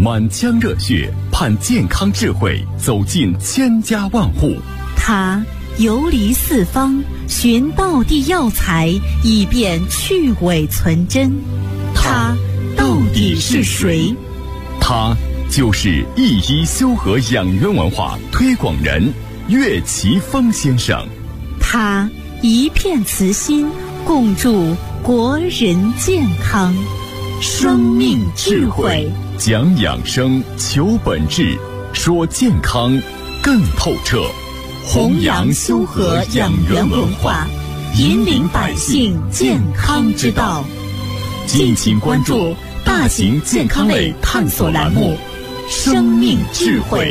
满腔热血盼健康智慧走进千家万户。 他游离四方，寻道地药材，以便去伪存真。他到底是谁？ 他就是一一修和养元文化推广人岳奇峰先生。 他一片慈心，共筑国人健康。生命智慧， 讲养生，求本质，说健康更透彻。 弘扬修和养元文化，引领百姓健康之道。敬请关注大型健康类探索栏目《生命智慧》。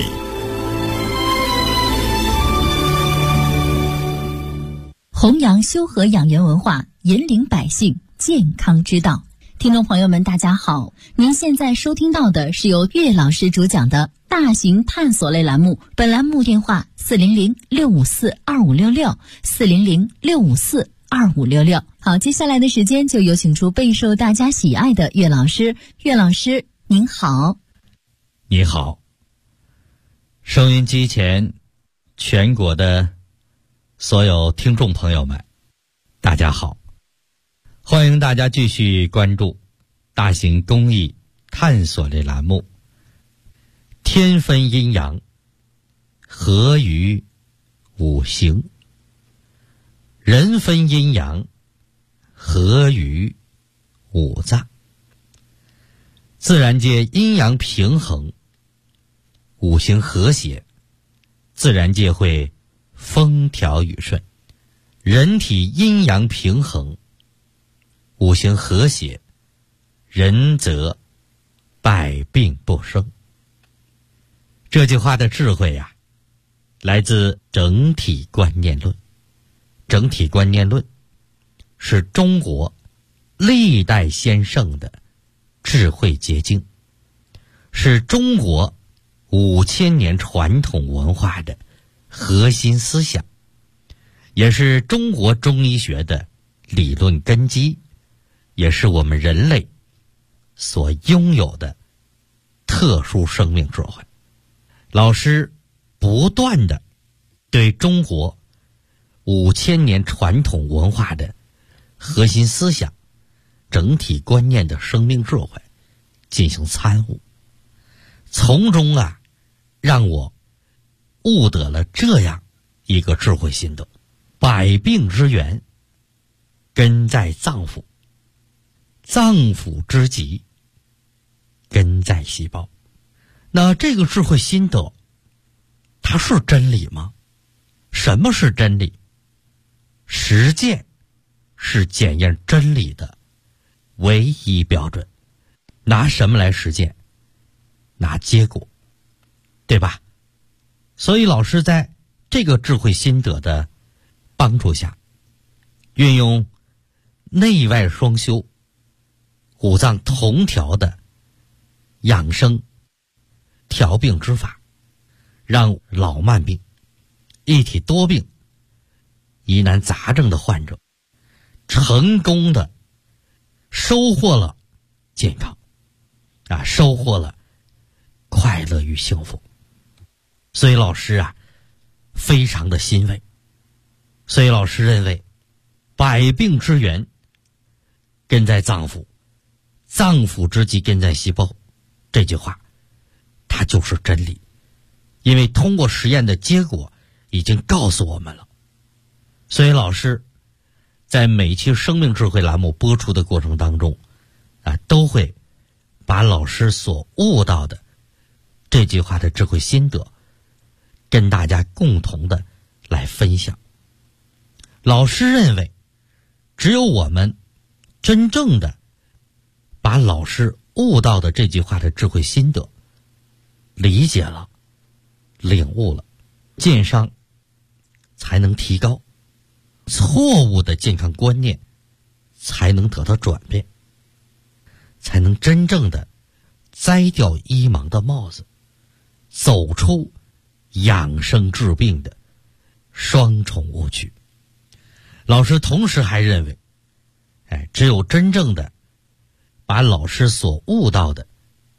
弘扬修和养元文化，引领百姓健康之道。听众朋友们，大家好，您现在收听到的是由岳老师主讲的大型探索类栏目，本栏目电话400-654-2566，400-654-2566。好，接下来的时间就有请出备受大家喜爱的岳老师。岳老师您好。 你好，收音机前全国的所有听众朋友们，大家好，欢迎大家继续关注大型公益探索类栏目。天分阴阳，合于五行；人分阴阳，合于五脏。自然界阴阳平衡，五行和谐，自然界会风调雨顺；人体阴阳平衡，五行和谐，人则百病不生。这句话的智慧呀，来自整体观念论。整体观念论是中国历代先圣的智慧结晶，是中国5000年传统文化的核心思想，也是中国中医学的理论根基，也是我们人类所拥有的特殊生命智慧。老师不断地对中国5000年传统文化的核心思想、整体观念的生命智慧进行参悟，从中让我悟得了这样一个智慧心得：百病之源根在脏腑，脏腑之疾根在细胞。那这个智慧心得，它是真理吗？什么是真理？实践是检验真理的唯一标准。拿什么来实践？拿结果，对吧？所以老师在这个智慧心得的帮助下，运用内外双修、五脏同调的养生调病之法，让老慢病、一体多病、疑难杂症的患者成功的收获了健康，收获了快乐与幸福。所以老师非常的欣慰。所以老师认为，百病之源根在脏腑，脏腑之疾根在细胞，这句话它就是真理。因为通过实验的结果已经告诉我们了。所以老师在每期生命智慧栏目播出的过程当中都会把老师所悟到的这句话的智慧心得跟大家共同的来分享。老师认为，只有我们真正的把老师悟到的这句话的智慧心得理解了、领悟了，健商才能提高，错误的健康观念才能得到转变，才能真正的摘掉医盲的帽子，走出养生治病的双重误区。老师同时还认为，只有真正的把老师所悟到的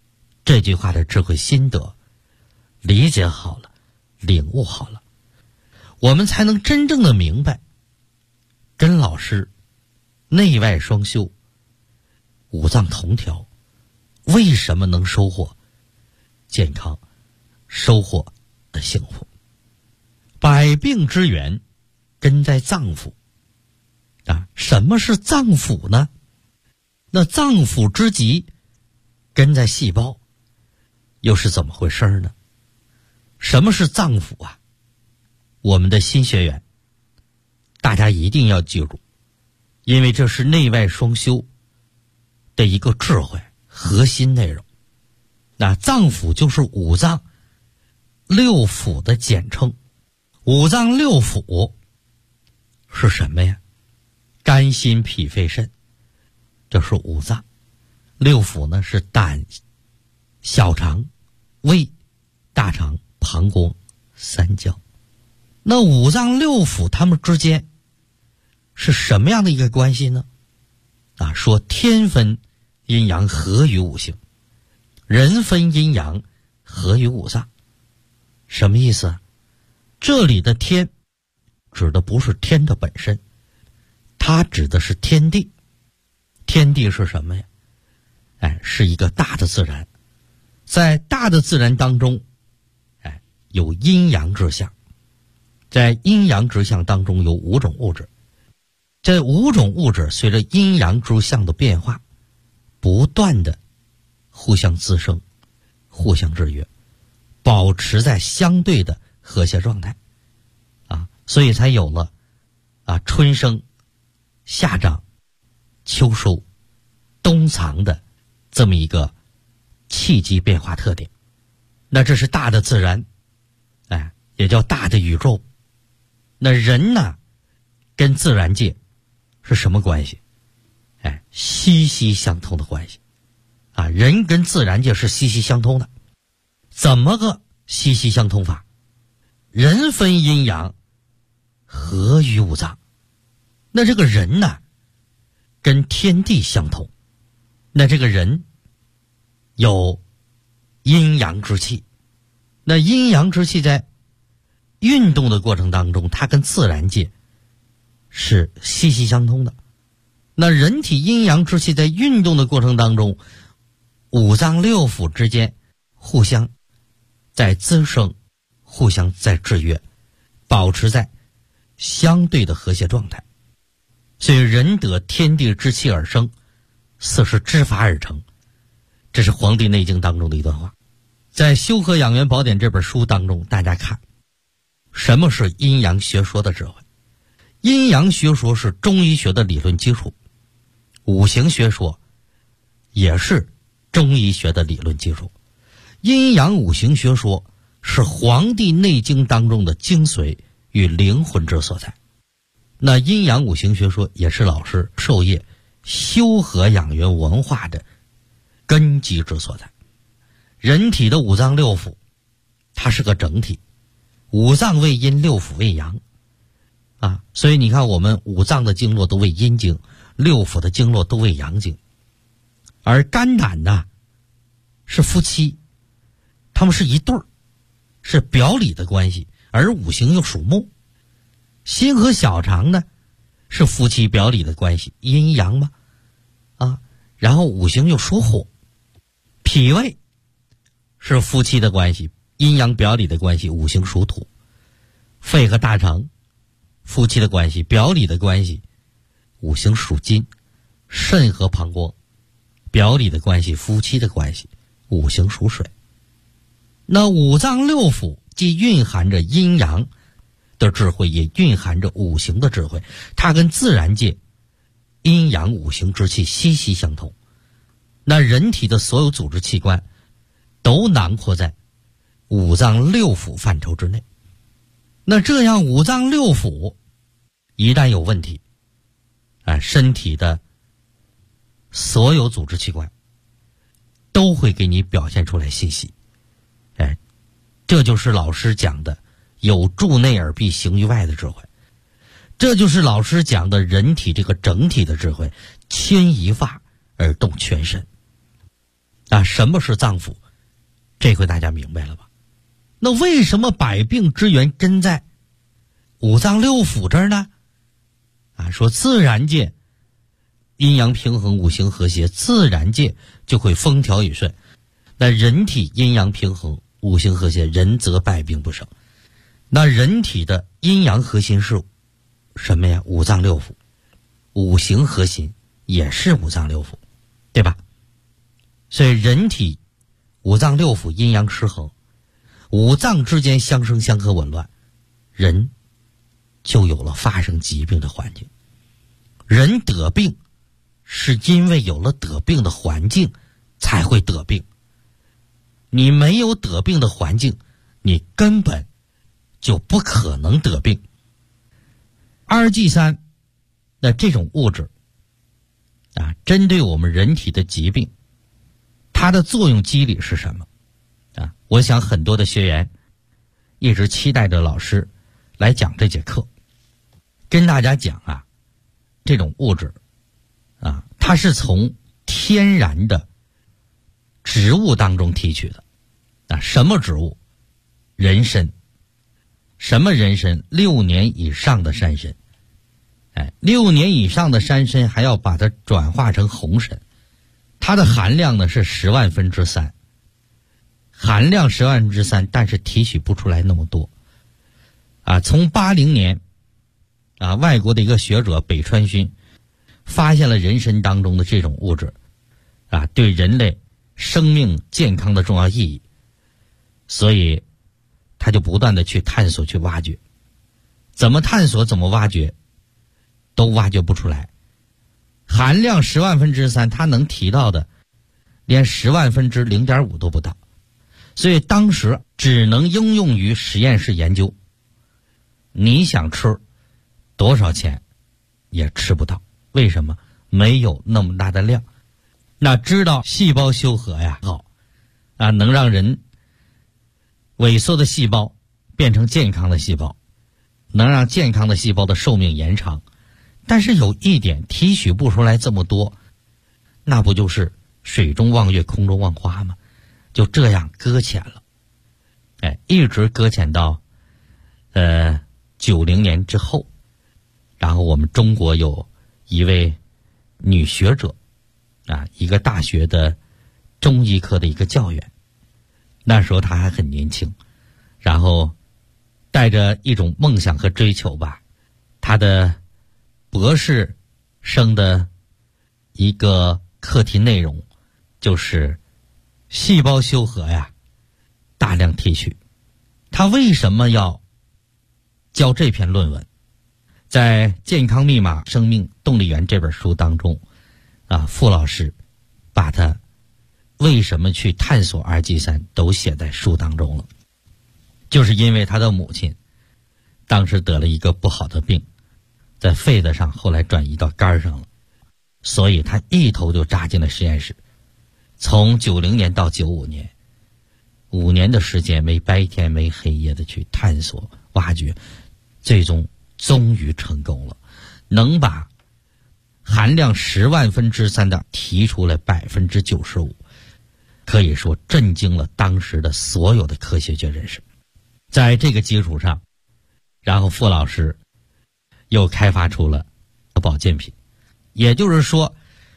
这句话的智慧心得理解好了，领悟好了，我们才能真正的明白跟老师内外双修，五脏同调，为什么能收获健康，收获幸福。百病之源根在脏腑什么是脏腑呢？那脏腑之极根在细胞，又是怎么回事呢？什么是脏腑啊？我们的新学员大家一定要记住，因为这是内外双修的一个智慧核心内容。那脏腑就是五脏六腑的简称。五脏六腑是什么呀？肝心脾肺肾，这是五脏。六腑呢是胆、小肠、胃、大肠、膀胱、三焦。那五脏六腑它们之间是什么样的一个关系呢？说天分阴阳合于五行，人分阴阳合于五脏。什么意思啊？这里的天指的不是天的本身，它指的是天地。天地是什么呀？是一个大的自然。在大的自然当中有阴阳之象，在阴阳之象当中有五种物质。这五种物质随着阴阳之象的变化，不断的互相滋生，互相制约，保持在相对的和谐状态所以才有了春生、夏长、秋收、冬藏的这么一个气机变化特点。那这是大的自然，也叫大的宇宙。那人呢，跟自然界是什么关系？息息相通的关系人跟自然界是息息相通的。怎么个息息相通法？人分阴阳合于五脏。那这个人呢，跟天地相通。那这个人有阴阳之气。那阴阳之气在运动的过程当中，它跟自然界是息息相通的。那人体阴阳之气在运动的过程当中，五脏六腑之间互相在滋生，互相在制约，保持在相对的和谐状态。所以人得天地之气而生，四是之法而成。这是《黄帝内经》当中的一段话。在《修和养元宝典》这本书当中，大家看什么是阴阳学说的智慧。阴阳学说是中医学的理论基础，五行学说也是中医学的理论基础。阴阳五行学说是《黄帝内经》当中的精髓与灵魂之所在。那阴阳五行学说也是老师授业修和养元文化的根基之所在。人体的五脏六腑它是个整体，五脏为阴，六腑为阳所以你看我们五脏的经络都为阴经，六腑的经络都为阳经。而肝胆呢是夫妻，他们是一对儿，是表里的关系，而五行又属木。心和小肠呢是夫妻表里的关系，阴阳嘛然后五行又属火。脾胃是夫妻的关系，阴阳表里的关系，五行属土。肺和大肠夫妻的关系，表里的关系，五行属金。肾和膀胱表里的关系，夫妻的关系，五行属水。那五脏六腑既蕴含着阴阳的智慧，也蕴含着五行的智慧，它跟自然界阴阳五行之气息息相通。那人体的所有组织器官都囊括在五脏六腑范畴之内。那这样五脏六腑一旦有问题身体的所有组织器官都会给你表现出来信息。这就是老师讲的有助内而必行于外的智慧。这就是老师讲的人体这个整体的智慧，牵一发而动全身什么是脏腑？ 这回大家明白了吧？那为什么百病之源根在五脏六腑这儿呢？说自然界阴阳平衡，五行和谐，自然界就会风调雨顺。那人体阴阳平衡，五行和谐，人则百病不生。那人体的阴阳核心是什么呀？五脏六腑。五行核心也是五脏六腑，对吧？所以人体五脏六腑阴阳失衡，五脏之间相生相克紊乱，人就有了发生疾病的环境。人得病是因为有了得病的环境才会得病，你没有得病的环境，你根本就不可能得病。2G3 的这种物质针对我们人体的疾病，它的作用机理是什么？我想很多的学员一直期待着老师来讲这节课，跟大家讲这种物质它是从天然的植物当中提取的。什么植物？人参。什么人参？6年以上的山参。6年以上的山参还要把它转化成红参，它的含量呢是10万分之3，含量10万分之3，但是提取不出来那么多。从80年外国的一个学者北川勋发现了人参当中的这种物质对人类生命健康的重要意义，所以他就不断的去探索去挖掘，怎么探索怎么挖掘都挖掘不出来。含量10万分之3，他能提到的连10万分之0.5都不到，所以当时只能应用于实验室研究。你想吃多少钱也吃不到，为什么？没有那么大的量。那知道细胞修和好能让人萎缩的细胞变成健康的细胞，能让健康的细胞的寿命延长。但是有一点提取不出来这么多，那不就是水中望月空中望花吗？就这样搁浅了。一直搁浅到90年之后，然后我们中国有一位女学者一个大学的中医科的一个教员，那时候她还很年轻，然后带着一种梦想和追求吧，她的博士生的一个课题内容就是细胞修和大量提取。他为什么要教这篇论文？在《健康密码生命动力源》这本书当中傅老师把他为什么去探索 2G3 都写在书当中了。就是因为他的母亲当时得了一个不好的病，在肺子上，后来转移到肝上了，所以他一头就扎进了实验室。从90年到95年，5年的时间，没白天没黑夜的去探索挖掘，最终终于成功了，能把含量10万分之3的提出来95%，可以说震惊了当时的所有的科学界人士。在这个基础上，然后傅老师又开发出了保健品，也就是说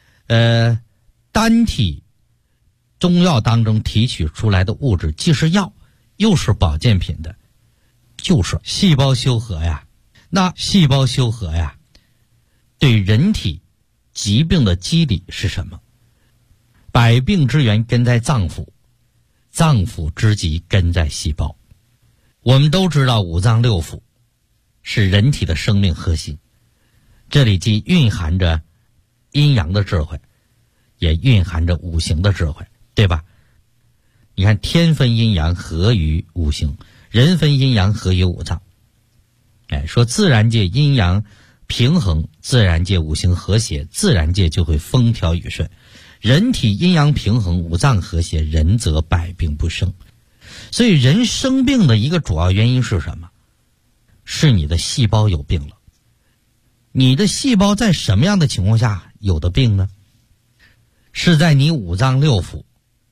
单体中药当中提取出来的物质既是药又是保健品的，就是细胞修和那细胞修和对人体疾病的机理是什么？百病之源根在脏腑，脏腑之疾根在细胞。我们都知道五脏六腑是人体的生命核心，这里既蕴含着阴阳的智慧，也蕴含着五行的智慧，对吧？你看天分阴阳合于五行，人分阴阳合于五脏。说自然界阴阳平衡，自然界五行和谐，自然界就会风调雨顺。人体阴阳平衡，五脏和谐，人则百病不生。所以人生病的一个主要原因是什么？是你的细胞有病了。你的细胞在什么样的情况下有的病呢？是在你五脏六腑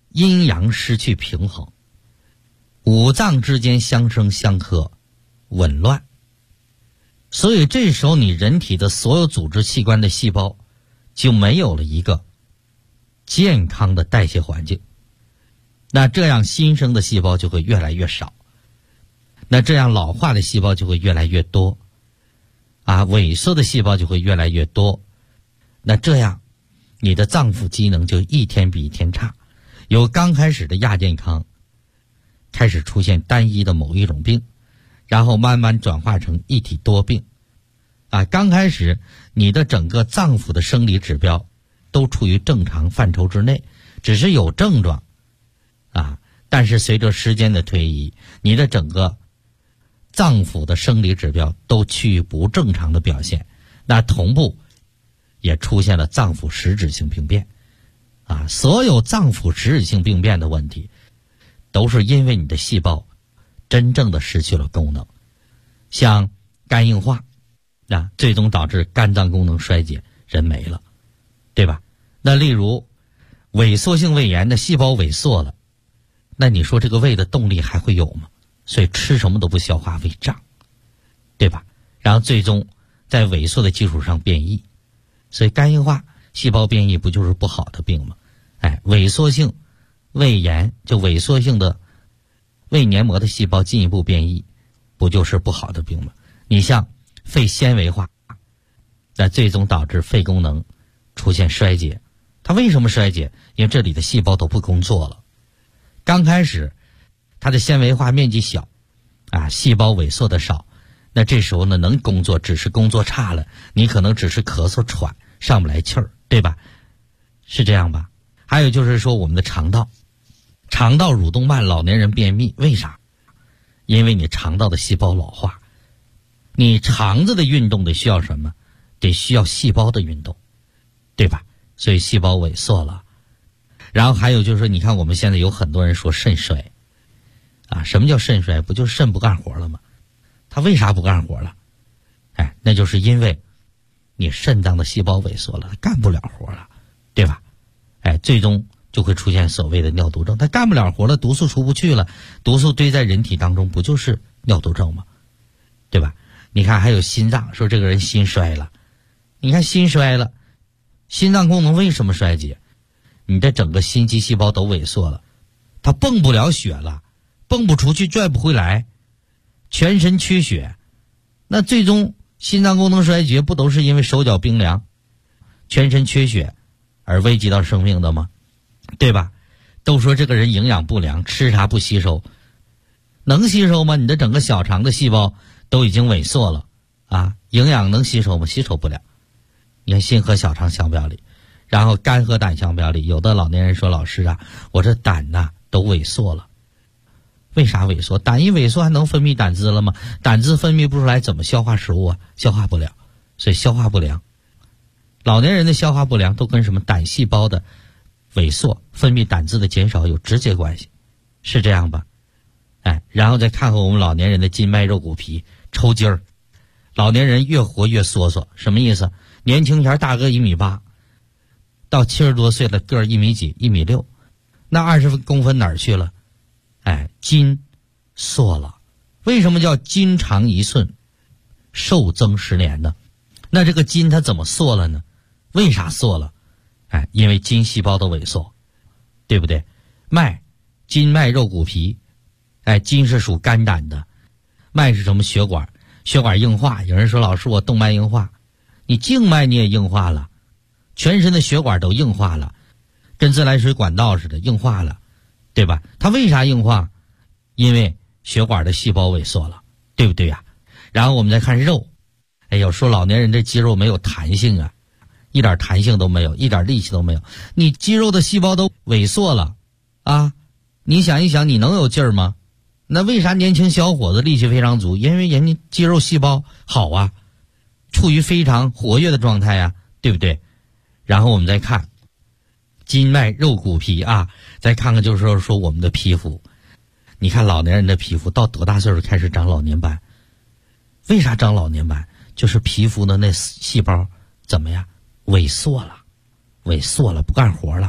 阴阳失去平衡，五脏之间相生相克，紊乱。所以这时候你人体的所有组织器官的细胞就没有了一个健康的代谢环境，那这样新生的细胞就会越来越少，那这样老化的细胞就会越来越多萎缩的细胞就会越来越多，那这样你的脏腑机能就一天比一天差，由刚开始的亚健康开始出现单一的某一种病，然后慢慢转化成一体多病刚开始你的整个脏腑的生理指标都处于正常范畴之内，只是有症状但是随着时间的推移，你的整个脏腑的生理指标都趋于不正常的表现，那同步也出现了脏腑实质性病变所有脏腑实质性病变的问题都是因为你的细胞真正的失去了功能，像肝硬化最终导致肝脏功能衰竭，人没了，对吧？那例如萎缩性胃炎的细胞萎缩了，那你说这个胃的动力还会有吗？所以吃什么都不消化，胃胀，对吧？然后最终在萎缩的基础上变异，所以肝硬化细胞变异不就是不好的病吗？萎缩性胃炎就萎缩性的胃黏膜的细胞进一步变异，不就是不好的病吗？你像肺纤维化，那最终导致肺功能出现衰竭。它为什么衰竭？因为这里的细胞都不工作了。刚开始它的纤维化面积小细胞萎缩的少，那这时候呢能工作只是工作差了，你可能只是咳嗽喘上不来气儿，对吧？是这样吧？还有就是说我们的肠道蠕动慢，老年人便秘，为啥？因为你肠道的细胞老化，你肠子的运动得需要什么？得需要细胞的运动，对吧？所以细胞萎缩了。然后还有就是说，你看我们现在有很多人说肾衰什么叫肾衰？不就是肾不干活了吗？它为啥不干活了？那就是因为你肾脏的细胞萎缩了，它干不了活了，对吧？最终就会出现所谓的尿毒症，它干不了活了，毒素出不去了，毒素堆在人体当中，不就是尿毒症吗？对吧？你看还有心脏，说这个人心衰了，你看心衰了，心脏功能为什么衰竭？你的整个心肌细胞都萎缩了，它泵不了血了，泵不出去，拽不回来，全身缺血，那最终心脏功能衰竭不都是因为手脚冰凉，全身缺血而危及到生命的吗？对吧？都说这个人营养不良，吃啥不吸收，能吸收吗？你的整个小肠的细胞都已经萎缩了营养能吸收吗？吸收不了。你看心和小肠相表里，然后肝和胆相表里，有的老年人说老师我这胆都萎缩了。为啥萎缩？胆一萎缩还能分泌胆汁了吗？胆汁分泌不出来，怎么消化食物消化不了，所以消化不良。老年人的消化不良都跟什么胆细胞的萎缩、分泌胆汁的减少有直接关系，是这样吧？然后再看看我们老年人的筋脉肉骨皮抽筋儿，老年人越活越缩缩，什么意思？年轻前大个1.8米，到70多岁了个儿1米几、1.6米，那20公分哪儿去了？筋缩了。为什么叫筋长1寸，寿增10年呢？那这个筋它怎么缩了呢？为啥缩了？因为筋细胞的萎缩，对不对？脉，筋脉肉骨皮，筋是属肝胆的，脉是什么？血管，血管硬化。有人说老师我动脉硬化，你静脉你也硬化了，全身的血管都硬化了，跟自来水管道似的硬化了，对吧？它为啥硬化？因为血管的细胞萎缩了，对不对呀？然后我们再看肉，有说老年人这肌肉没有弹性一点弹性都没有，一点力气都没有，你肌肉的细胞都萎缩了你想一想，你能有劲儿吗？那为啥年轻小伙子力气非常足？因为人家肌肉细胞好处于非常活跃的状态对不对？然后我们再看筋脉肉骨皮再看看就是说我们的皮肤，你看老年人的皮肤到多大岁数开始长老年斑？为啥长老年斑？就是皮肤的那细胞怎么样？萎缩了，不干活了，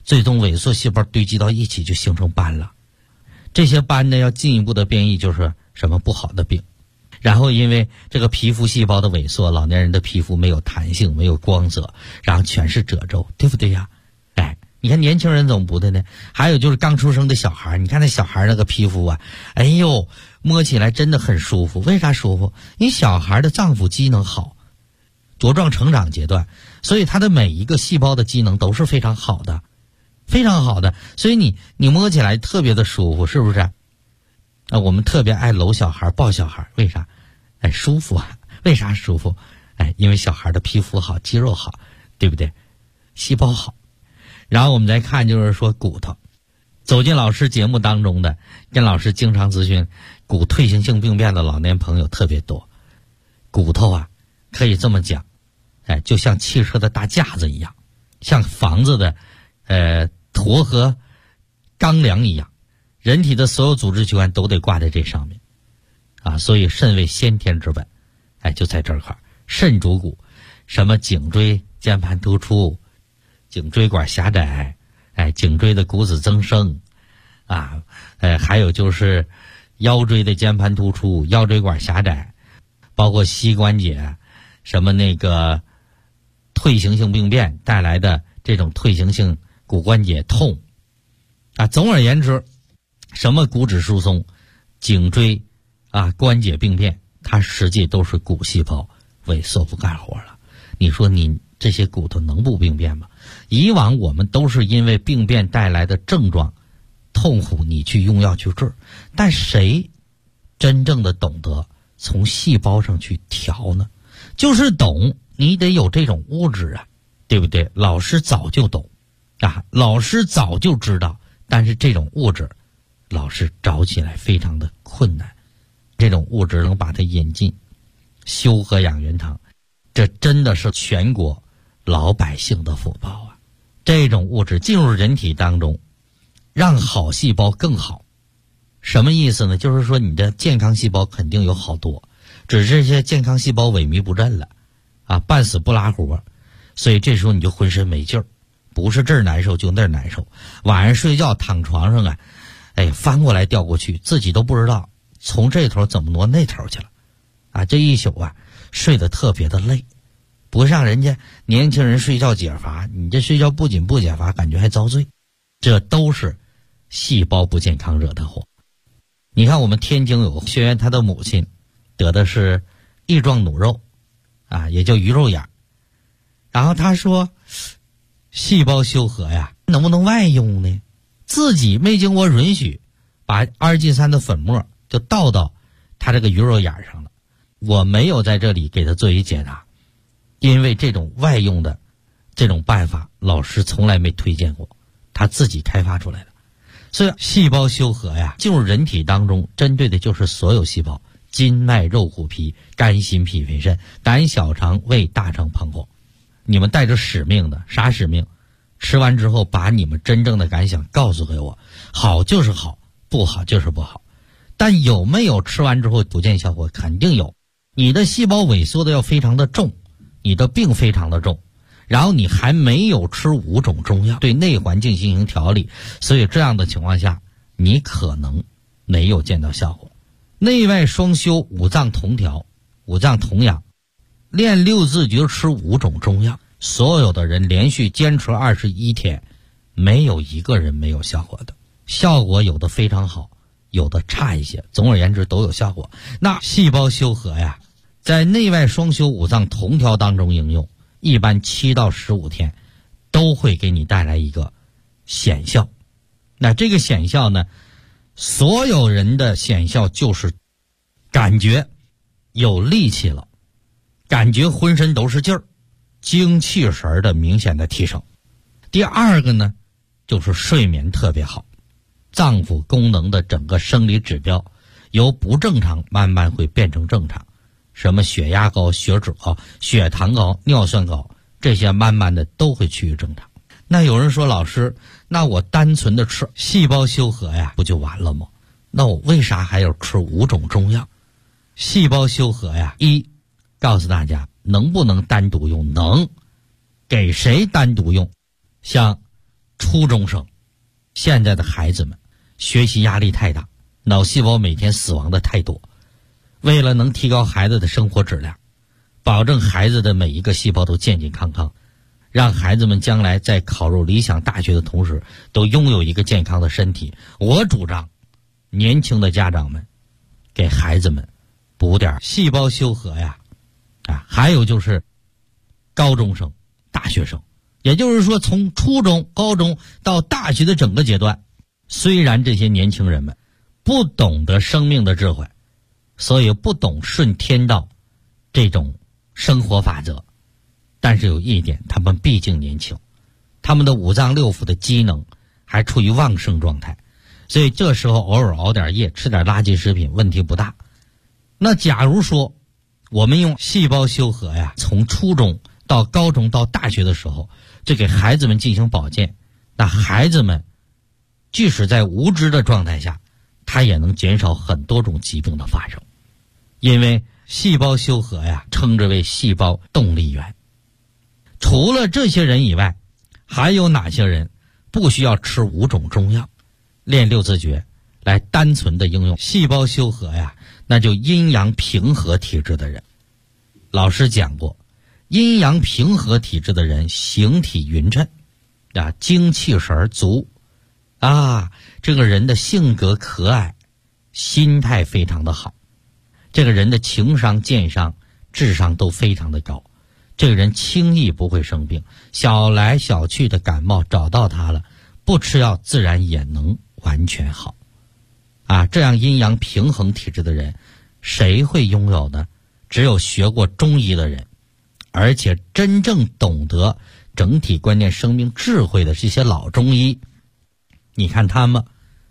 最终萎缩细胞堆积到一起就形成斑了。这些斑呢要进一步的变异，就是什么不好的病。然后因为这个皮肤细胞的萎缩，老年人的皮肤没有弹性，没有光泽，然后全是褶皱，对不对呀？哎，你看年轻人怎么不的呢？还有就是刚出生的小孩，你看那小孩那个皮肤啊，哎呦，摸起来真的很舒服。为啥舒服？因为小孩的脏腑机能好，茁壮成长阶段，所以他的每一个细胞的机能都是非常好的，非常好的，所以你摸起来特别的舒服，是不是？我们特别爱搂小孩抱小孩，为啥？哎，舒服啊。为啥舒服？哎，因为小孩的皮肤好，肌肉好，对不对？细胞好。然后我们再看就是说骨头，走进老师节目当中的，跟老师经常咨询骨退行性病变的老年朋友特别多。骨头啊，可以这么讲，哎，就像汽车的大架子一样，像房子的坨和钢梁一样，人体的所有组织器官都得挂在这上面啊，所以肾为先天之本，哎，就在这儿块，肾主骨，什么颈椎间盘突出，颈椎管狭窄，哎，颈椎的骨质增生啊，还有就是腰椎的间盘突出，腰椎管狭窄，包括膝关节，什么那个退行性病变带来的这种退行性骨关节痛啊，总而言之，什么骨质疏松、颈椎啊关节病变，它实际都是骨细胞萎缩不干活了。你说你这些骨头能不病变吗？以往我们都是因为病变带来的症状痛苦，你去用药去治，但谁真正的懂得从细胞上去调呢？就是懂，你得有这种物质啊，对不对？老师早就懂啊，老师早就知道，但是这种物质老师找起来非常的困难。这种物质能把它引进修和养元堂，这真的是全国老百姓的福报啊！这种物质进入人体当中，让好细胞更好。什么意思呢？就是说你的健康细胞肯定有好多，只是这些健康细胞萎靡不振了啊，半死不拉活，所以这时候你就浑身没劲儿，不是这儿难受就那儿难受，晚上睡觉躺床上啊，哎，翻过来调过去，自己都不知道从这头怎么挪那头去了啊！这一宿啊睡得特别的累，不像人家年轻人睡觉解乏，你这睡觉不仅不解乏，感觉还遭罪。这都是细胞不健康惹的祸。你看我们天津有个学员，他的母亲得的是翼状弩肉啊，也叫鱼肉眼，然后他说细胞修和呀能不能外用呢？自己没经过允许把阿尔济酸的粉末就倒到他这个鱼肉眼上了。我没有在这里给他做一解答，因为这种外用的这种办法老师从来没推荐过，他自己开发出来的。所以细胞修和呀进入人体当中，针对的就是所有细胞，筋脉肉骨皮、肝心脾肺肾、胆小肠胃大肠膀胱。你们带着使命的，啥使命？吃完之后把你们真正的感想告诉给我，好就是好，不好就是不好。但有没有吃完之后不见效果？肯定有。你的细胞萎缩的要非常的重，你的病非常的重，然后你还没有吃5种中药对内环境进行调理，所以这样的情况下你可能没有见到效果。内外双修，五脏同调，五脏同养，练6字诀，吃5种中药，所有的人连续坚持21天，没有一个人没有效果的。效果有的非常好，有的差一些，总而言之都有效果。那细胞修和呀，在内外双修五脏同调当中应用，一般7到15天都会给你带来一个显效。那这个显效呢，所有人的显效就是感觉有力气了，感觉浑身都是劲儿，精气神的明显的提升。第二个呢，就是睡眠特别好，脏腑功能的整个生理指标由不正常慢慢会变成正常，什么血压高、血脂高、血糖高、尿酸高，这些慢慢的都会趋于正常。那有人说，老师，那我单纯的吃细胞修和呀不就完了吗？那我为啥还要吃5种中药？细胞修和呀，告诉大家能不能单独用？能。给谁单独用？像初中生，现在的孩子们学习压力太大，脑细胞每天死亡的太多。为了能提高孩子的生活质量，保证孩子的每一个细胞都健健康康，让孩子们将来在考入理想大学的同时都拥有一个健康的身体，我主张年轻的家长们给孩子们补点细胞修和呀。还有就是高中生、大学生，也就是说从初中、高中到大学的整个阶段，虽然这些年轻人们不懂得生命的智慧，所以不懂顺天道这种生活法则，但是有一点，他们毕竟年轻，他们的五脏六腑的机能还处于旺盛状态，所以这时候偶尔熬点夜，吃点垃圾食品问题不大。那假如说我们用细胞修和呀，从初中到高中到大学的时候，就给孩子们进行保健，那孩子们即使在无知的状态下，它也能减少很多种疾病的发生。因为细胞修和呀，称之为细胞动力源。除了这些人以外，还有哪些人不需要吃5种中药，练六字诀来单纯的应用细胞修和呀？那就阴阳平和体质的人。老师讲过，阴阳平和体质的人形体匀称精气神足这个人的性格可爱，心态非常的好，这个人的情商、健商、智商都非常的高，这个人轻易不会生病，小来小去的感冒找到他了，不吃药自然也能完全好这样阴阳平衡体质的人谁会拥有呢？只有学过中医的人，而且真正懂得整体观念生命智慧的这些老中医。你看他们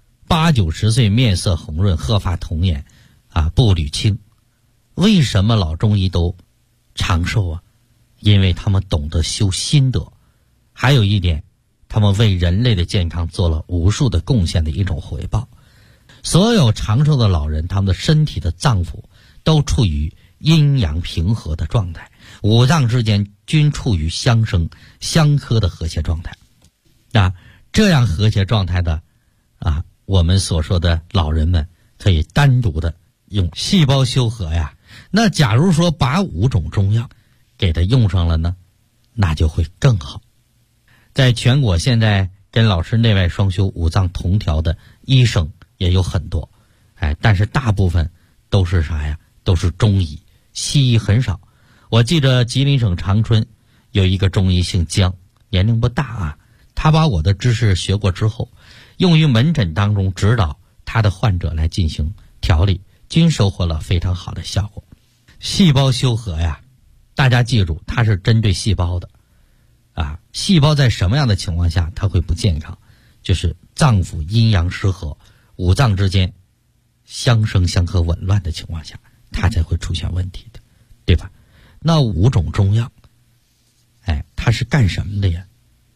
8、90岁面色红润，鹤发童颜步履轻。为什么老中医都长寿因为他们懂得修心德，还有一点，他们为人类的健康做了无数的贡献的一种回报。所有长寿的老人，他们的身体的脏腑都处于阴阳平和的状态，五脏之间均处于相生相克的和谐状态这样和谐状态的我们所说的老人们可以单独的用细胞修和呀。那假如说把5种中药给它用上了呢，那就会更好。在全国现在跟老师内外双修五脏同调的医生也有很多但是大部分都是都是中医，西医很少。我记得吉林省长春有一个中医姓姜，年龄不大他把我的知识学过之后，用于门诊当中指导他的患者来进行调理，均收获了非常好的效果。细胞修和呀，大家记住，它是针对细胞的细胞在什么样的情况下它会不健康？就是脏腑阴阳失和，五脏之间相生相克紊乱的情况下，它才会出现问题的，对吧？那5种中药它是干什么的呀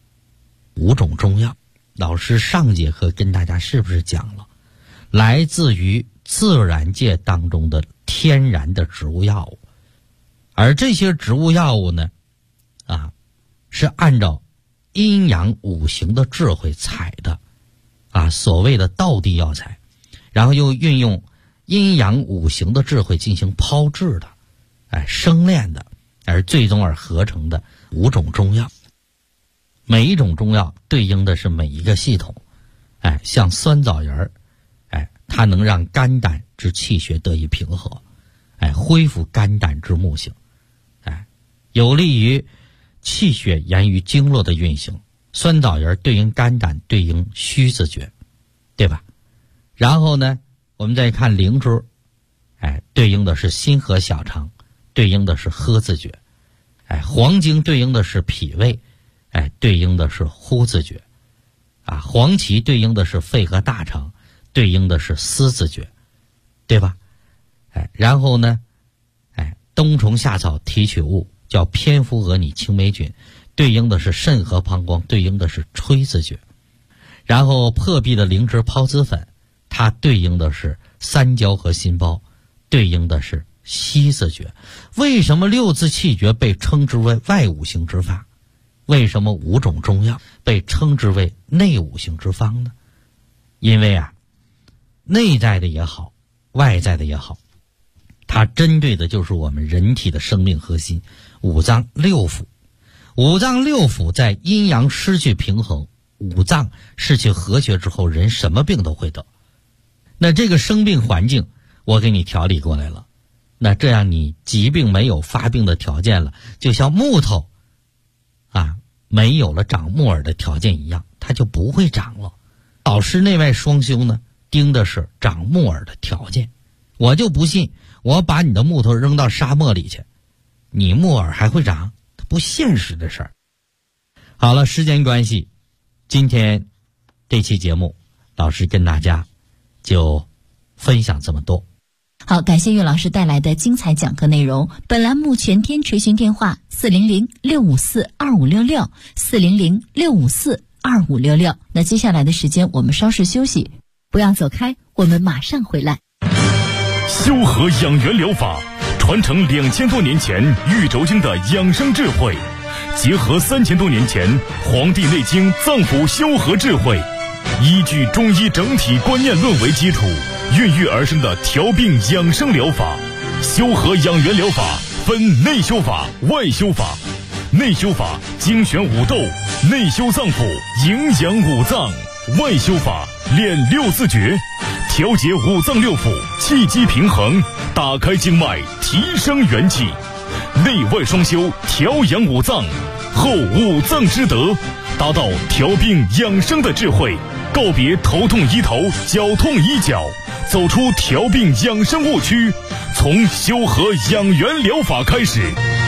？5种中药，老师上节课跟大家是不是讲了，来自于自然界当中的天然的植物药物，而这些植物药物呢是按照阴阳五行的智慧采的所谓的道地药材，然后又运用阴阳五行的智慧进行炮制的生炼的，而最终而合成的5种中药。每一种中药对应的是每一个系统像酸枣仁它能让肝胆之气血得以平和恢复肝胆之木性有利于气血源于经络的运行。酸枣仁对应肝胆，对应虚字诀，对吧？然后呢，我们再看灵芝对应的是心和小肠，对应的是呵字诀黄精对应的是脾胃对应的是呼字诀黄芪对应的是肺和大肠，对应的是思字诀，对吧？然后呢冬虫夏草提取物叫蝙蝠蛾拟青霉菌，对应的是肾和膀胱，对应的是吹字诀。然后破壁的灵芝孢子粉，它对应的是三焦和心包，对应的是息字诀。为什么6字气诀被称之为外五行之法？ 为什么5种中药被称之为内五行之方呢？因为内在的也好，外在的也好，它针对的就是我们人体的生命核心五脏六腑。五脏六腑在阴阳失去平衡，五脏失去和谐之后，人什么病都会得。那这个生病环境我给你调理过来了，那这样你疾病没有发病的条件了，就像木头没有了长木耳的条件一样，它就不会长了。老师内外双修呢，盯的是长木耳的条件。我就不信我把你的木头扔到沙漠里去，你木耳还会长？它不现实的事儿。好了，时间关系，今天这期节目老师跟大家就分享这么多。 好，感谢岳老师带来的精彩讲课内容。本栏目全天垂询电话400-654-2566，400-654-2566。那接下来的时间我们稍事休息，不要走开，我们马上回来。 修和养元疗法传承2000多年前玉轴经的养生智慧，结合3000多年前《黄帝内经》脏腑修和智慧，依据中医整体观念论为基础，孕育而生的调病养生疗法。修和养元疗法分内修法、外修法。内修法精选五斗，内修脏腑，营养五脏；外修法练6字诀，调节五脏六腑，气机平衡，打开经脉，提升元气。内外双修，调养五脏，后五脏之德，达到调病养生的智慧，告别头痛医头，脚痛医脚，走出调病养生误区，从修和养元疗法开始。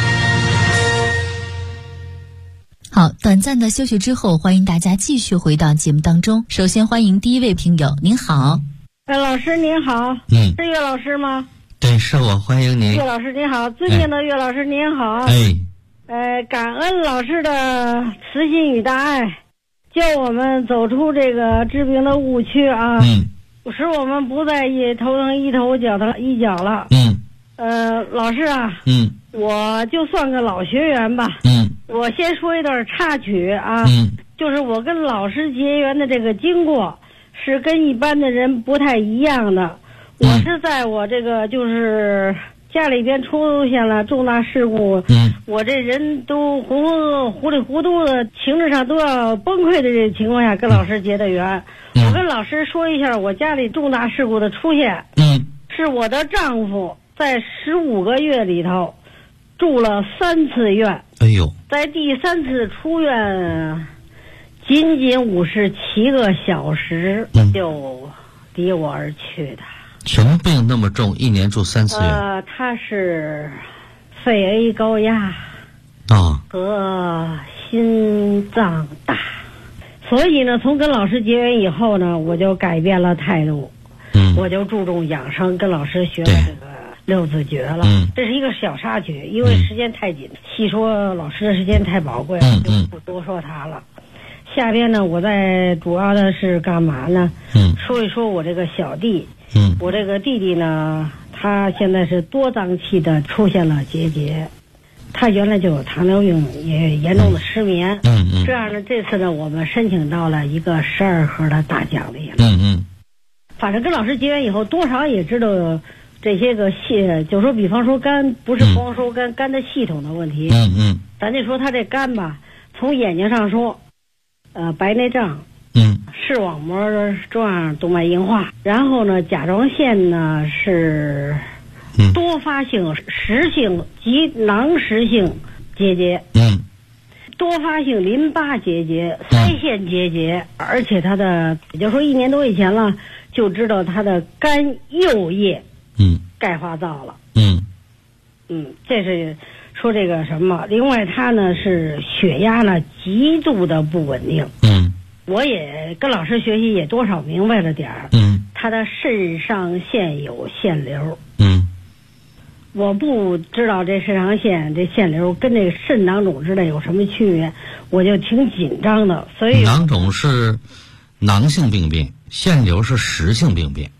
好，短暂的休息之后，欢迎大家继续回到节目当中。首先欢迎第一位朋友，您好。 老师您好，是岳老师吗？ 对，是我，欢迎您。 岳老师您好，尊敬的岳老师您好。感恩老师的慈心与大爱，叫我们走出这个治病的误区啊，使我们不再头疼医头，脚疼医脚了。老师啊，我就算个老学员吧。我先说一段插曲啊，就是我跟老师结缘的这个经过是跟一般的人不太一样的。我是在我这个就是家里边出现了重大事故，我这人都糊里糊涂的，情志上都要崩溃的这个情况下跟老师结的缘。我跟老师说一下我家里重大事故的出现，是我的丈夫在15个月里头住了3次院，在第3次出院仅仅57个小时就离我而去的。 什么病那么重，一年住3次院？ 他是肺 A 高压和心脏大，所以呢，从跟老师结缘以后呢，我就改变了态度，我就注重养生，跟老师学了这个6字诀了。这是一个小插曲，因为时间太紧，细说老师的时间太宝贵了，就不多说他了。下边呢，我在主要的是干嘛呢？说一说我这个小弟。我这个弟弟呢，他现在是多脏器的出现了结节，他原来就有糖尿病，也严重的失眠。这样呢，这次呢，我们申请到了一个12盒的大奖励了。反正跟老师结缘以后，多少也知道这些个就说比方说肝，不是光说肝的系统的问题。咱就说他这肝吧，从眼睛上说，白内障。视网膜状动脉硬化，然后呢，甲状腺呢是多发性实性及囊实性结节，多发性淋巴结节、腮腺结节，而且他的也就是说1年多以前了，就知道他的肝右叶钙化灶了。这是说这个什么？另外他呢是血压呢极度的不稳定。我也跟老师学习，也多少明白了点儿。他的肾上腺有腺瘤。我不知道这肾上腺这腺瘤跟这个肾囊肿之类有什么区别，我就挺紧张的。所以囊肿是囊性病变，腺瘤是实性病变。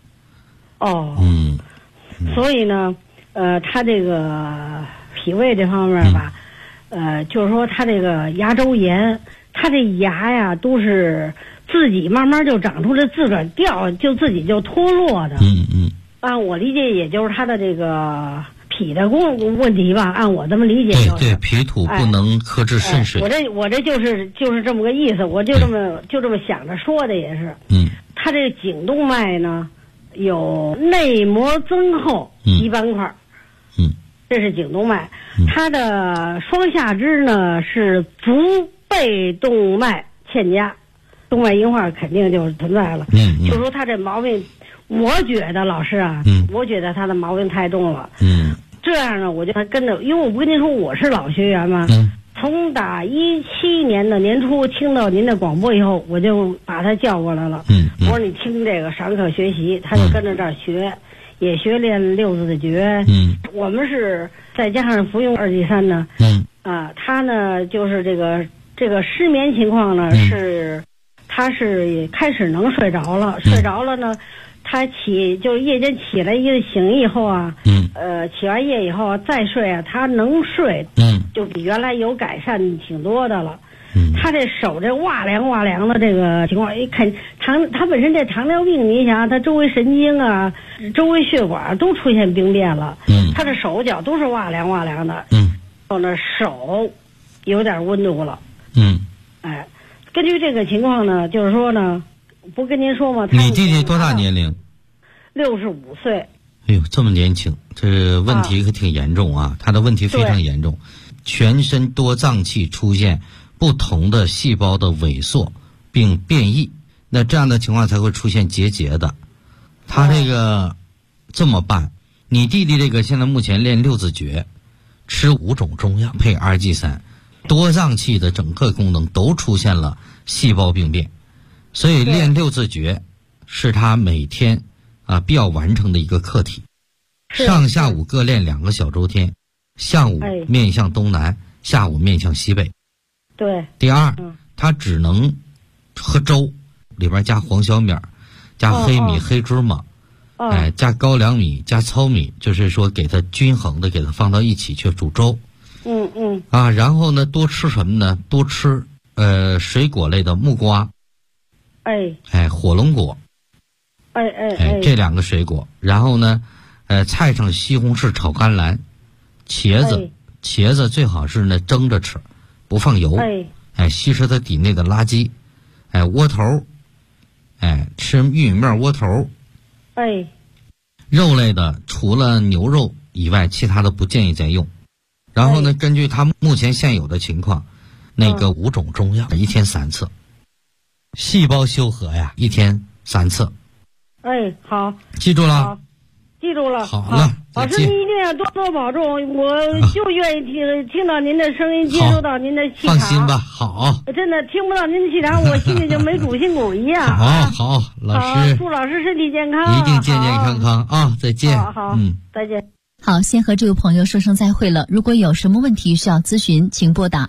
所以呢，他这个脾胃这方面吧， 就是说他这个牙周炎，他这牙呀都是自己慢慢就长出来，自个儿掉，就自己就脱落的。按我理解，也就是他的这个脾的问题吧，按我这么理解就是。 对，脾土不能克制肾水。 我这就是这么个意思，我就这么想着说的也是。他这个颈动脉呢，有内膜增厚一斑块。这是颈动脉。它的双下肢呢是足背动脉欠佳，动脉硬化肯定就存在了。就说他这毛病，我觉得老师啊，我觉得他的毛病太重了。这样呢，我就跟着，因为我不跟您说我是老学员嘛。从打17年的年初听到您的广播以后，我就把他叫过来了。我说你听这个上课学习，他就跟着这儿学，也学练六字的诀。我们是再加上服用2剂3呢。他呢就是这个失眠情况呢是，他是开始能睡着了，睡着了呢。他就是夜间起来醒以后啊，起完夜以后再睡啊，他能睡，就比原来有改善挺多的了。他这手这哇凉哇凉的这个情况，一看他本身这糖尿病，你想他周围神经啊、周围血管都出现病变了，他的手脚都是哇凉哇凉的，然后呢手有点温度了，根据这个情况呢，就是说呢。不跟您说吗？ 你弟弟多大年龄 ？65岁。 哎呦，这么年轻，这问题可挺严重啊！他的问题非常严重，全身多脏器出现不同的细胞的萎缩并变异，那这样的情况才会出现结节的。他这个这么办，你弟弟这个现在目前练六字诀，吃5种中药配2剂3，多脏器的整个功能都出现了细胞病变。所以练六字诀是他每天必要完成的一个课题，上下午各练2个小周天，上午面向东南，下午面向西北。 对。 第二，他只能喝粥，里边加黄小米，加黑米、黑芝麻，加高粱米，加糙米，就是说给他均衡的给他放到一起去煮粥。然后呢，多吃什么呢？多吃水果类的木瓜。火龙果，这2个水果，然后呢，菜上西红柿炒甘蓝，茄子最好是呢蒸着吃，不放油，吸收它体内的垃圾，窝头，吃玉米面窝头，肉类的除了牛肉以外，其他的不建议再用。然后呢，根据他目前现有的情况，那个5种中药1天3次。细胞修和呀，1天3次。 好， 记住了。 好，记住了。 好了， 老师，您一定要多多保重。我就愿意听到您的声音，接收到您的气场。 放心吧，好。 真的听不到您的气场，我心里就没主心骨一样。 好，老师， 祝老师身体健康， 一定健健康康啊！再见。 好，再见。 好，先和这位朋友说声再会了。如果有什么问题需要咨询，请拨打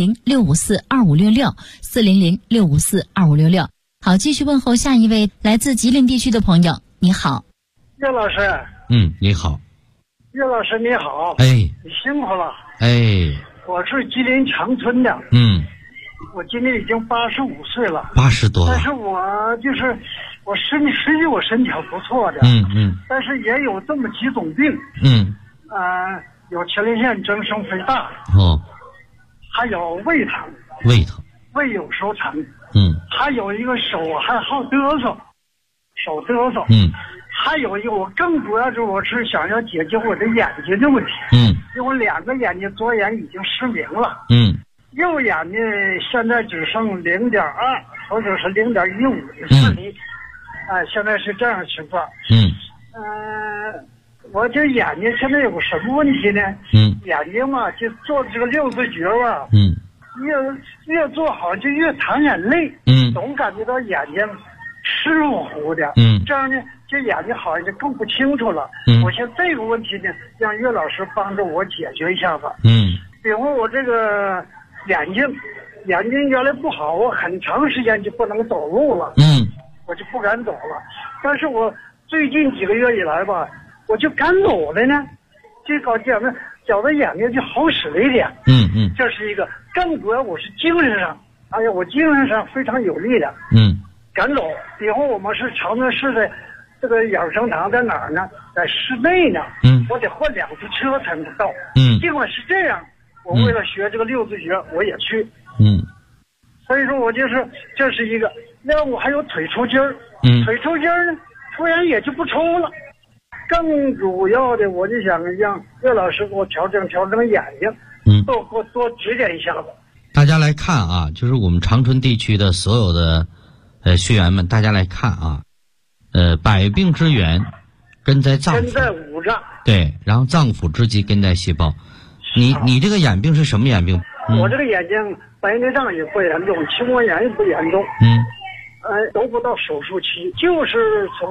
400-654-2566，400-654-2566。好，继续问候下一位来自吉林地区的朋友。你好， 岳老师。 你好。 岳老师你好。 你辛苦了。我是吉林长春的。我今年已经85岁了。 80多了。 但是我就是实际我身体还不错的。但是也有这么几种病。有前列腺增生肥大。还有胃疼。胃有时候疼。还有一个手还好嘚瑟，手嘚瑟。还有一个我更主要是我是想要解决我的眼睛的问题。因为我2个眼睛左眼已经失明了。右眼呢现在只剩0.2或者是0.15的视力。现在是这样的情况。我这眼睛现在有个什么问题呢？眼睛嘛，就做这个六字诀吧。越做好就越淌眼泪。总感觉到眼睛湿乎乎的。这样呢，这眼睛好像就更不清楚了。我想这个问题呢，让岳老师帮助我解决一下吧。比如我这个眼睛原来不好，我很长时间就不能走路了。我就不敢走了。但是我最近几个月以来吧，我就敢走了呢。这搞简觉得眼睛就好使了一点。这是一个。更主要我是精神上，哎呀，我精神上非常有力的。赶走以后，我们是长春市的这个养生堂在哪儿呢？在市内呢。我得换2次车才能到。尽管是这样，我为了学这个6字诀，我也去。所以说我就是这是一个。另外我还有腿抽筋儿。腿抽筋儿呢，突然也就不抽了。更主要的，我就想让岳老师给我调整眼睛，多指点一下子。 大家来看啊，就是我们长春地区的所有的学员们，大家来看啊，百病之源根在脏腑， 根在五脏。 对，然后脏腑之基根在细胞。你这个眼病是什么眼病？ 我这个眼睛白内障也不严重，青光眼也不严重。都不到手术期，就是从